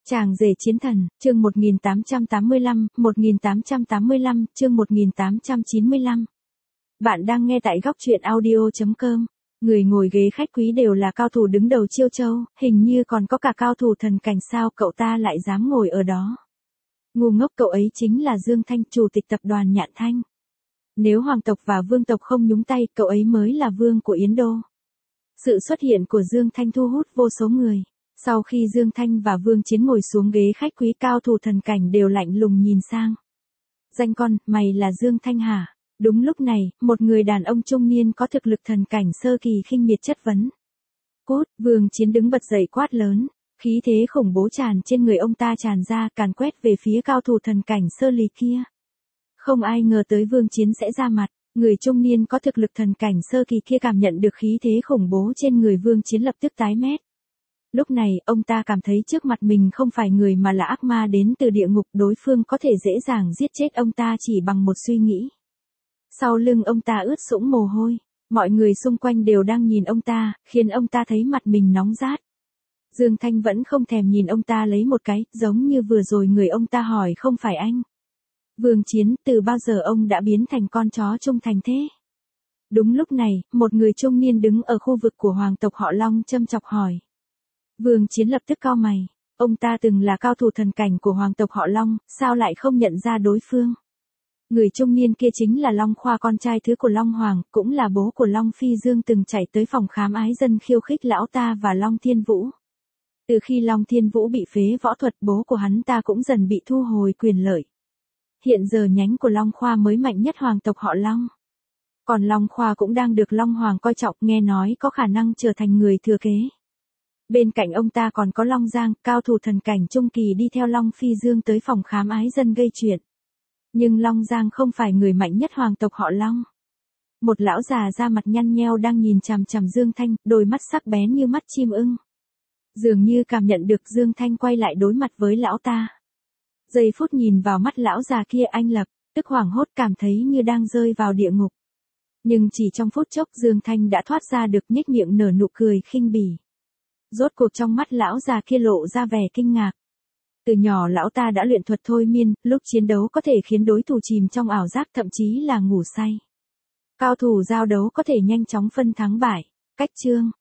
Chàng rể chiến thần, chương 1885, chương 1895. Bạn đang nghe tại góc truyện audio.com. Người ngồi ghế khách quý đều là cao thủ đứng đầu Chiêu Châu, hình như còn có cả cao thủ thần cảnh, sao cậu ta lại dám ngồi ở đó. Ngu ngốc, cậu ấy chính là Dương Thanh, chủ tịch tập đoàn Nhạn Thanh. Nếu hoàng tộc và vương tộc không nhúng tay, cậu ấy mới là vương của Yến Đô. Sự xuất hiện của Dương Thanh thu hút vô số người. Sau khi Dương Thanh và Vương Chiến ngồi xuống ghế khách quý, cao thủ thần cảnh đều lạnh lùng nhìn sang. Danh con, mày là Dương Thanh hả? Đúng lúc này, một người đàn ông trung niên có thực lực thần cảnh sơ kỳ khinh miệt chất vấn. Cút, Vương Chiến đứng bật dậy quát lớn. Khí thế khủng bố tràn trên người ông ta tràn ra, càn quét về phía cao thủ thần cảnh sơ lì kia. Không ai ngờ tới Vương Chiến sẽ ra mặt. Người trung niên có thực lực thần cảnh sơ kỳ kia cảm nhận được khí thế khủng bố trên người Vương Chiến lập tức tái mét. Lúc này, ông ta cảm thấy trước mặt mình không phải người mà là ác ma đến từ địa ngục, đối phương có thể dễ dàng giết chết ông ta chỉ bằng một suy nghĩ. Sau lưng ông ta ướt sũng mồ hôi, mọi người xung quanh đều đang nhìn ông ta, khiến ông ta thấy mặt mình nóng rát. Dương Thanh vẫn không thèm nhìn ông ta lấy một cái, giống như vừa rồi người ông ta hỏi không phải anh. Vương Chiến, từ bao giờ ông đã biến thành con chó trung thành thế? Đúng lúc này, một người trung niên đứng ở khu vực của hoàng tộc họ Long châm chọc hỏi. Vương Chiến lập tức cau mày, ông ta từng là cao thủ thần cảnh của hoàng tộc họ Long, sao lại không nhận ra đối phương? Người trung niên kia chính là Long Khoa, con trai thứ của Long Hoàng, cũng là bố của Long Phi Dương, từng chạy tới phòng khám ái dân khiêu khích lão ta và Long Thiên Vũ. Từ khi Long Thiên Vũ bị phế võ thuật, bố của hắn ta cũng dần bị thu hồi quyền lợi. Hiện giờ nhánh của Long Khoa mới mạnh nhất hoàng tộc họ Long. Còn Long Khoa cũng đang được Long Hoàng coi trọng, nghe nói có khả năng trở thành người thừa kế. Bên cạnh ông ta còn có Long Giang, cao thủ thần cảnh trung kỳ đi theo Long Phi Dương tới phòng khám ái dân gây chuyện. Nhưng Long Giang không phải người mạnh nhất hoàng tộc họ Long. Một lão già da mặt nhăn nheo đang nhìn chằm chằm Dương Thanh, đôi mắt sắc bén như mắt chim ưng. Dường như cảm nhận được Dương Thanh quay lại đối mặt với lão ta. Giây phút nhìn vào mắt lão già kia, anh lập tức hoảng hốt, cảm thấy như đang rơi vào địa ngục. Nhưng chỉ trong phút chốc Dương Thanh đã thoát ra được, nhếch miệng nở nụ cười khinh bỉ. Rốt cuộc trong mắt lão già kia lộ ra vẻ kinh ngạc. Từ nhỏ lão ta đã luyện thuật thôi miên, lúc chiến đấu có thể khiến đối thủ chìm trong ảo giác, thậm chí là ngủ say. Cao thủ giao đấu có thể nhanh chóng phân thắng bại. Cách chương